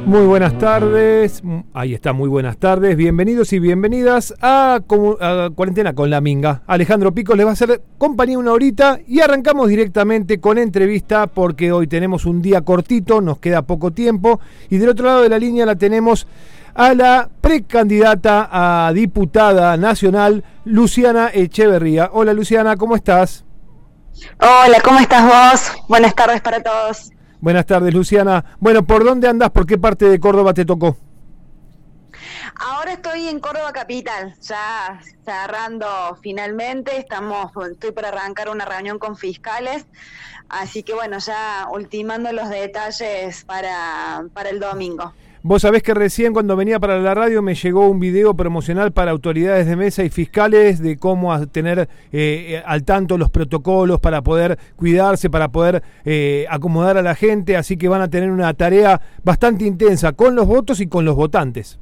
Muy buenas tardes, ahí está, muy buenas tardes, bienvenidos y bienvenidas a Cuarentena con la Minga. Alejandro Pico les va a hacer compañía una horita y arrancamos directamente con entrevista porque hoy tenemos un día cortito, nos queda poco tiempo y del otro lado de la línea la tenemos a la precandidata a diputada nacional, Luciana Echeverría. Hola Luciana, ¿cómo estás? Hola, ¿cómo estás vos? Buenas tardes para todos. Buenas tardes, Luciana. Bueno, ¿por dónde andás? ¿Por qué parte de Córdoba te tocó? Ahora estoy en Córdoba Capital, ya cerrando finalmente, estoy para arrancar una reunión con fiscales, así que bueno, ya ultimando los detalles para el domingo. Vos sabés que recién cuando venía para la radio me llegó un video promocional para autoridades de mesa y fiscales de cómo tener al tanto los protocolos para poder cuidarse, para poder acomodar a la gente, así que van a tener una tarea bastante intensa con los votos y con los votantes.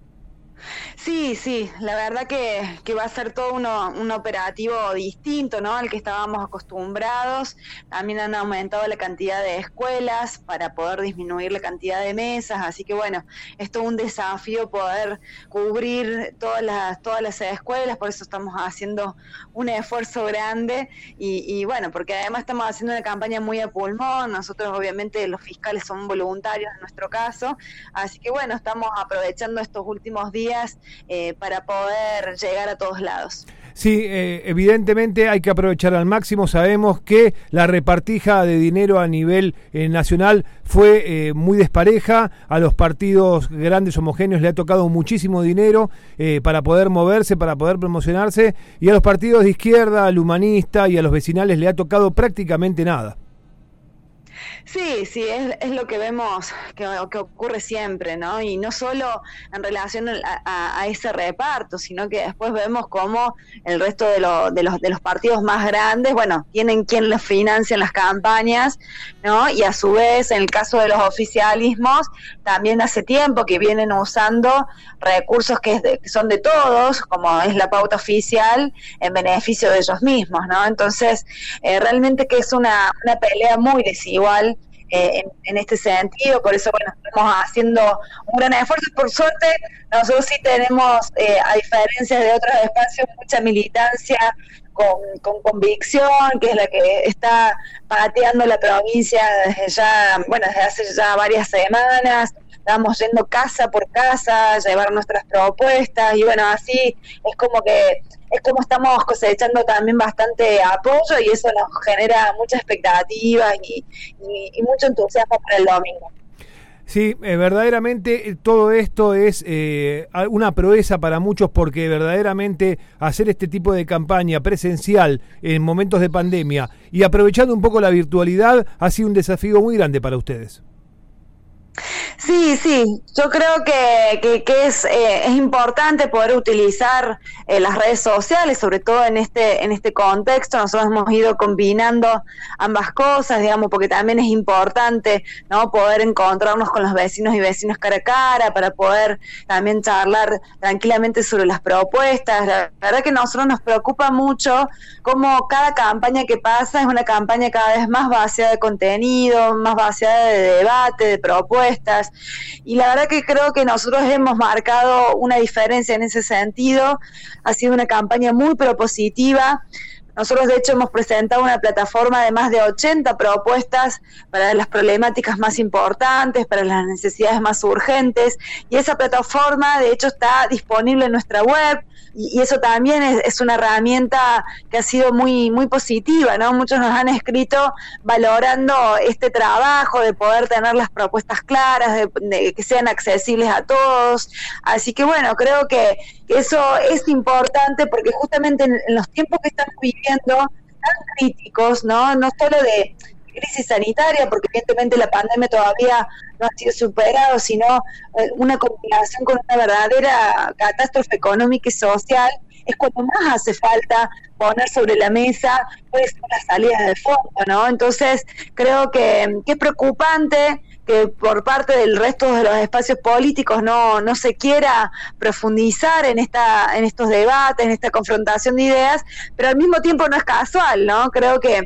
Sí, la verdad que va a ser todo un operativo distinto, ¿no?, al que estábamos acostumbrados. También han aumentado la cantidad de escuelas para poder disminuir la cantidad de mesas, así que bueno, es todo un desafío poder cubrir todas las escuelas, por eso estamos haciendo un esfuerzo grande y bueno, porque además estamos haciendo una campaña muy a pulmón. Nosotros obviamente los fiscales son voluntarios en nuestro caso, así que bueno, estamos aprovechando estos últimos días para poder llegar a todos lados. Sí, evidentemente hay que aprovechar al máximo. Sabemos que la repartija de dinero a nivel nacional fue muy despareja. A los partidos grandes homogéneos le ha tocado muchísimo dinero para poder moverse, para poder promocionarse, y a los partidos de izquierda, al humanista y a los vecinales le ha tocado prácticamente nada. Sí, es lo que vemos que ocurre siempre, ¿no? Y no solo en relación a ese reparto, sino que después vemos cómo el resto de los partidos más grandes, bueno, tienen quien les financia las campañas, ¿no? Y a su vez, en el caso de los oficialismos, también hace tiempo que vienen usando recursos que son de todos, como es la pauta oficial, en beneficio de ellos mismos, ¿no? Entonces, realmente que es una pelea muy desigual en este sentido. Por eso, bueno, estamos haciendo un gran esfuerzo. Por suerte, nosotros sí tenemos, a diferencia de otros espacios, mucha militancia con convicción, que es la que está pateando la provincia desde hace ya varias semanas. Estamos yendo casa por casa a llevar nuestras propuestas y bueno, así es como estamos cosechando también bastante apoyo y eso nos genera mucha expectativa y mucho entusiasmo para el domingo. Sí, verdaderamente todo esto es una proeza para muchos, porque verdaderamente hacer este tipo de campaña presencial en momentos de pandemia y aprovechando un poco la virtualidad ha sido un desafío muy grande para ustedes. Sí, yo creo que es importante poder utilizar las redes sociales, sobre todo en este contexto. Nosotros hemos ido combinando ambas cosas, digamos, porque también es importante, ¿no?, poder encontrarnos con los vecinos y vecinas cara a cara para poder también charlar tranquilamente sobre las propuestas. La verdad que a nosotros nos preocupa mucho cómo cada campaña que pasa es una campaña cada vez más vaciada de contenido, más vaciada de debate, de propuestas. Y la verdad que creo que nosotros hemos marcado una diferencia en ese sentido. Ha sido una campaña muy propositiva. Nosotros de hecho hemos presentado una plataforma de más de 80 propuestas para las problemáticas más importantes, para las necesidades más urgentes, y esa plataforma de hecho está disponible en nuestra web, y eso también es una herramienta que ha sido muy, muy positiva, ¿no? Muchos nos han escrito valorando este trabajo de poder tener las propuestas claras, de que sean accesibles a todos. Así que bueno, creo que eso es importante porque justamente en los tiempos que estamos viviendo tan críticos, no solo de crisis sanitaria, porque evidentemente la pandemia todavía no ha sido superada, sino una combinación con una verdadera catástrofe económica y social, es cuando más hace falta poner sobre la mesa cuáles son las salidas de fondo, ¿no? Entonces creo que es preocupante que por parte del resto de los espacios políticos no se quiera profundizar en estos debates, en esta confrontación de ideas, pero al mismo tiempo no es casual, ¿no? Creo que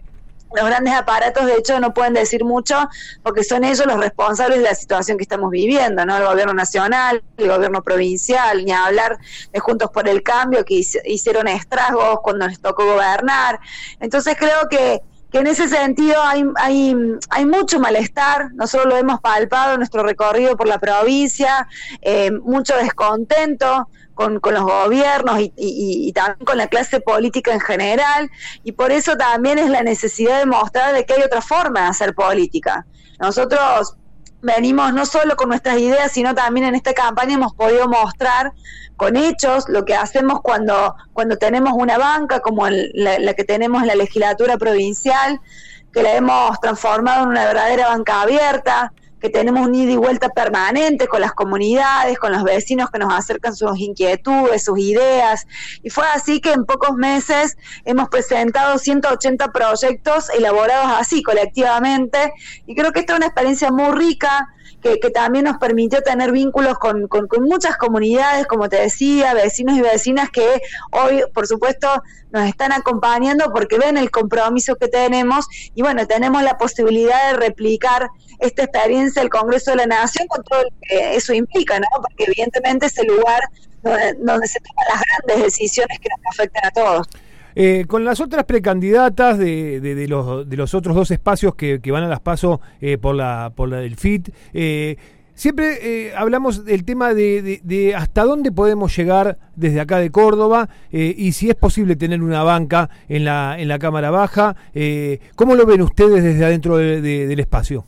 Los grandes aparatos, de hecho, no pueden decir mucho porque son ellos los responsables de la situación que estamos viviendo, ¿no? El gobierno nacional, el gobierno provincial, ni hablar de Juntos por el Cambio, que hicieron estragos cuando les tocó gobernar. Entonces creo que en ese sentido hay mucho malestar. Nosotros lo hemos palpado en nuestro recorrido por la provincia, mucho descontento con los gobiernos y también con la clase política en general, y por eso también es la necesidad de mostrar de que hay otra forma de hacer política. Nosotros venimos no solo con nuestras ideas, sino también en esta campaña hemos podido mostrar con hechos lo que hacemos cuando tenemos una banca como la que tenemos en la legislatura provincial, que la hemos transformado en una verdadera banca abierta, que tenemos un ida y vuelta permanente con las comunidades, con los vecinos que nos acercan sus inquietudes, sus ideas, y fue así que en pocos meses hemos presentado 180 proyectos elaborados así colectivamente, y creo que esta es una experiencia muy rica, que también nos permitió tener vínculos con muchas comunidades, como te decía, vecinos y vecinas que hoy, por supuesto, nos están acompañando porque ven el compromiso que tenemos, y bueno, tenemos la posibilidad de replicar esta experiencia del Congreso de la Nación con todo lo que eso implica, ¿no? Porque evidentemente es el lugar donde se toman las grandes decisiones que nos afectan a todos. Con las otras precandidatas de los otros dos espacios que van a las PASO por la del FIT, siempre hablamos del tema de hasta dónde podemos llegar desde acá de Córdoba, y si es posible tener una banca en la Cámara Baja. ¿Cómo lo ven ustedes desde adentro del espacio?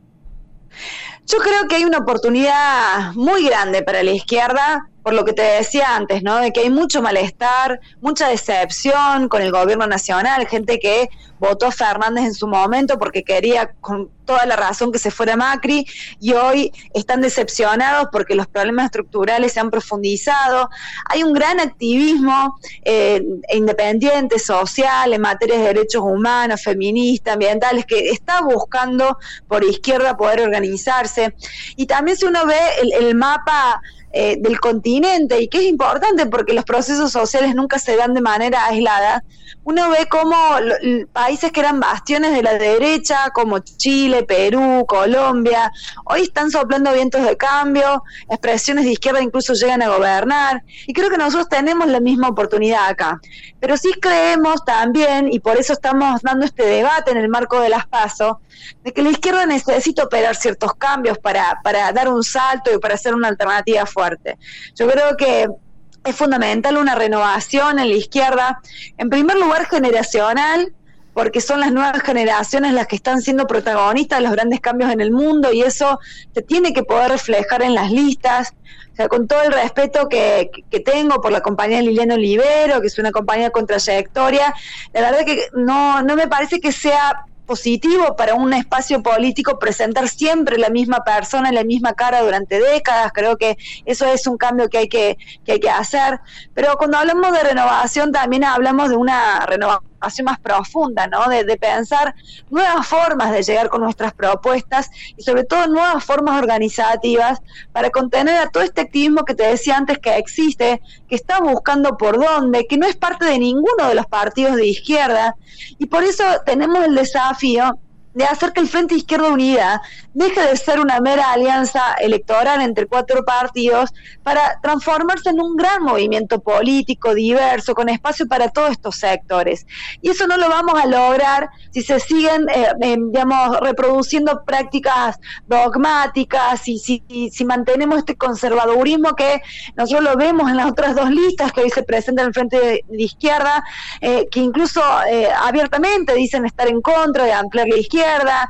Yo creo que hay una oportunidad muy grande para la izquierda, por lo que te decía antes, ¿no? De que hay mucho malestar, mucha decepción con el gobierno nacional, gente que votó a Fernández en su momento porque quería con toda la razón que se fuera Macri, y hoy están decepcionados porque los problemas estructurales se han profundizado. Hay un gran activismo independiente, social, en materia de derechos humanos, feministas, ambientales, que está buscando por izquierda poder organizarse. Y también si uno ve el mapa del continente, y que es importante porque los procesos sociales nunca se dan de manera aislada, uno ve cómo países que eran bastiones de la derecha, como Chile, Perú, Colombia, hoy están soplando vientos de cambio, expresiones de izquierda incluso llegan a gobernar, y creo que nosotros tenemos la misma oportunidad acá. Pero sí creemos también, y por eso estamos dando este debate en el marco de las PASO, de que la izquierda necesita operar ciertos cambios para dar un salto y para hacer una alternativa fuerte. Yo creo que es fundamental una renovación en la izquierda, en primer lugar generacional, porque son las nuevas generaciones las que están siendo protagonistas de los grandes cambios en el mundo, y eso se tiene que poder reflejar en las listas. O sea, con todo el respeto que tengo por la compañía Liliana Olivero, que es una compañía con trayectoria, la verdad que no me parece que sea positivo para un espacio político presentar siempre la misma persona, la misma cara durante décadas. Creo que eso es un cambio que hay que hacer, pero cuando hablamos de renovación también hablamos de una renovación más profunda, ¿no? De pensar nuevas formas de llegar con nuestras propuestas, y sobre todo nuevas formas organizativas para contener a todo este activismo que te decía antes que existe, que está buscando por dónde, que no es parte de ninguno de los partidos de izquierda, y por eso tenemos el desafío de hacer que el Frente Izquierda Unida deje de ser una mera alianza electoral entre 4 partidos para transformarse en un gran movimiento político diverso, con espacio para todos estos sectores. Y eso no lo vamos a lograr si se siguen, reproduciendo prácticas dogmáticas, y si mantenemos este conservadurismo que nosotros lo vemos en las otras 2 listas que hoy se presentan en el Frente de Izquierda, que incluso abiertamente dicen estar en contra de ampliar la izquierda,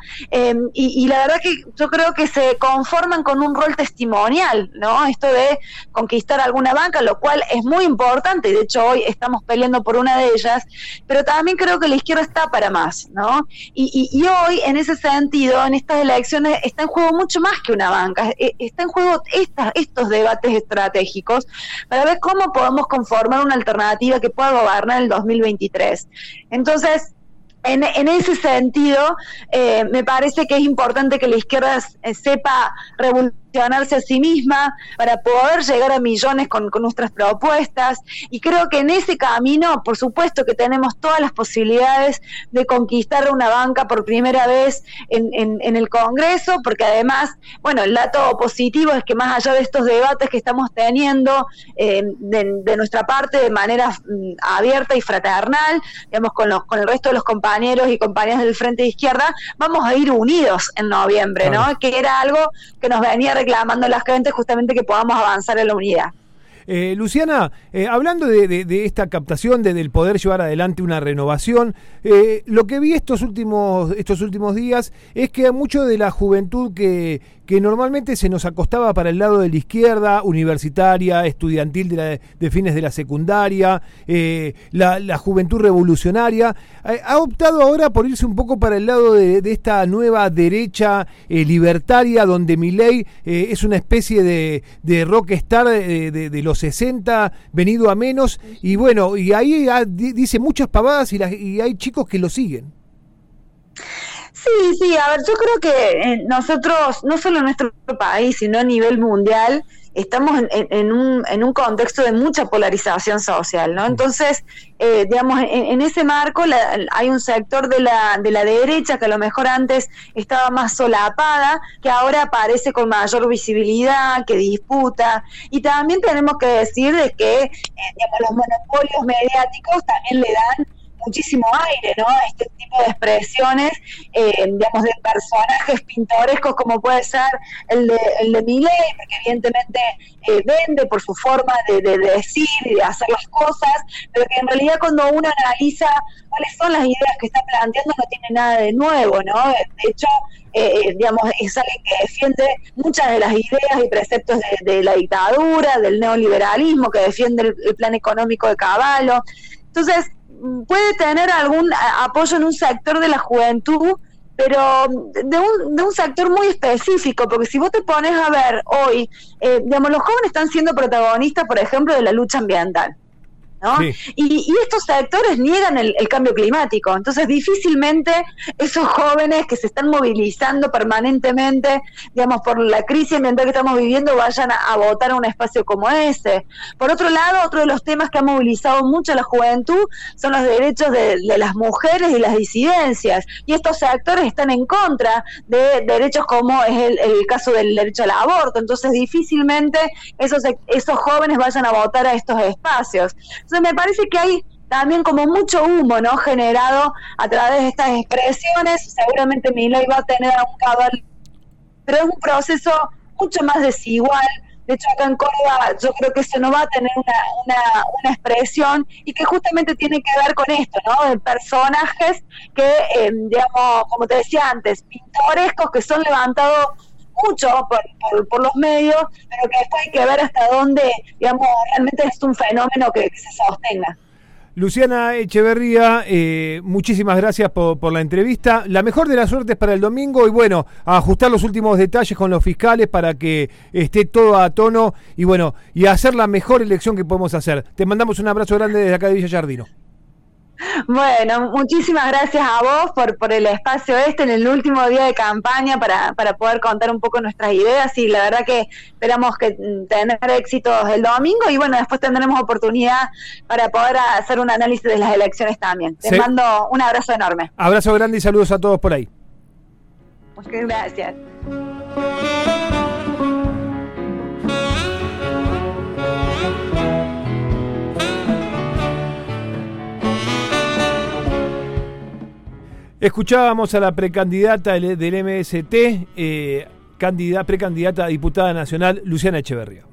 y la verdad que yo creo que se conforman con un rol testimonial, ¿no? Esto de conquistar alguna banca, lo cual es muy importante, y de hecho hoy estamos peleando por una de ellas, pero también creo que la izquierda está para más, ¿no? Y hoy, en ese sentido, en estas elecciones está en juego mucho más que una banca, está en juego estos debates estratégicos para ver cómo podemos conformar una alternativa que pueda gobernar el 2023. Entonces, En ese sentido, me parece que es importante que la izquierda sepa revolucionarse a sí misma para poder llegar a millones con nuestras propuestas, y creo que en ese camino, por supuesto que tenemos todas las posibilidades de conquistar una banca por primera vez en el Congreso, porque además, bueno, el dato positivo es que más allá de estos debates que estamos teniendo de nuestra parte de manera abierta y fraternal, digamos, con el resto de los compañeros y compañeras del Frente de Izquierda, vamos a ir unidos en noviembre, ¿no? Que era algo que nos venía reclamando la gente, justamente que podamos avanzar en la unidad. Luciana, hablando de esta captación, del poder llevar adelante una renovación, lo que vi estos últimos días es que mucho de la juventud que normalmente se nos acostaba para el lado de la izquierda, universitaria, estudiantil de fines de la secundaria, la juventud revolucionaria, ha optado ahora por irse un poco para el lado de esta nueva derecha libertaria, donde Milei es una especie de rockstar de los 60, venido a menos, y bueno, y ahí dice muchas pavadas y hay chicos que lo siguen. Sí, a ver, yo creo que nosotros, no solo en nuestro país, sino a nivel mundial, estamos en un contexto de mucha polarización social, ¿no? Entonces, digamos, en ese marco hay un sector de la derecha que a lo mejor antes estaba más solapada, que ahora aparece con mayor visibilidad, que disputa, y también tenemos que decir de que digamos, los monopolios mediáticos también le dan muchísimo aire, ¿no? Este tipo de expresiones, digamos, de personajes pintorescos como puede ser el de Milei, porque evidentemente vende por su forma de decir y de hacer las cosas, pero que en realidad cuando uno analiza cuáles son las ideas que está planteando no tiene nada de nuevo, ¿no? De hecho, digamos, es alguien que defiende muchas de las ideas y preceptos de la dictadura, del neoliberalismo, que defiende el plan económico de Cavallo. Entonces, puede tener algún apoyo en un sector de la juventud, pero de un sector muy específico, porque si vos te pones a ver hoy, digamos, los jóvenes están siendo protagonistas, por ejemplo, de la lucha ambiental, ¿no? Sí. Y estos sectores niegan el cambio climático, entonces difícilmente esos jóvenes que se están movilizando permanentemente, digamos, por la crisis ambiental que estamos viviendo, vayan a votar a un espacio como ese. Por otro lado, otro de los temas que ha movilizado mucho a la juventud son los derechos de las mujeres y las disidencias, y estos sectores están en contra de derechos como es el caso del derecho al aborto, entonces difícilmente esos jóvenes vayan a votar a estos espacios. Entonces me parece que hay también como mucho humo, ¿no?, generado a través de estas expresiones. Seguramente Milei va a tener un cabal, pero es un proceso mucho más desigual. De hecho, acá en Córdoba yo creo que eso no va a tener una expresión, y que justamente tiene que ver con esto, ¿no?, de personajes que, digamos, como te decía antes, pintorescos, que son levantados mucho por los medios, pero que después hay que ver hasta dónde, digamos, realmente es un fenómeno que se sostenga. Luciana Echeverría, muchísimas gracias por la entrevista. La mejor de las suertes para el domingo, y bueno, a ajustar los últimos detalles con los fiscales para que esté todo a tono y bueno, y hacer la mejor elección que podemos hacer. Te mandamos un abrazo grande desde acá de Villa Giardino. Bueno, muchísimas gracias a vos por el espacio en el último día de campaña para poder contar un poco nuestras ideas, y la verdad que esperamos que tener éxitos el domingo, y bueno, después tendremos oportunidad para poder hacer un análisis de las elecciones también. Te mando un abrazo enorme. Abrazo grande y saludos a todos por ahí. Muchas gracias. Escuchábamos a la precandidata del MST, precandidata a diputada nacional, Luciana Echeverría.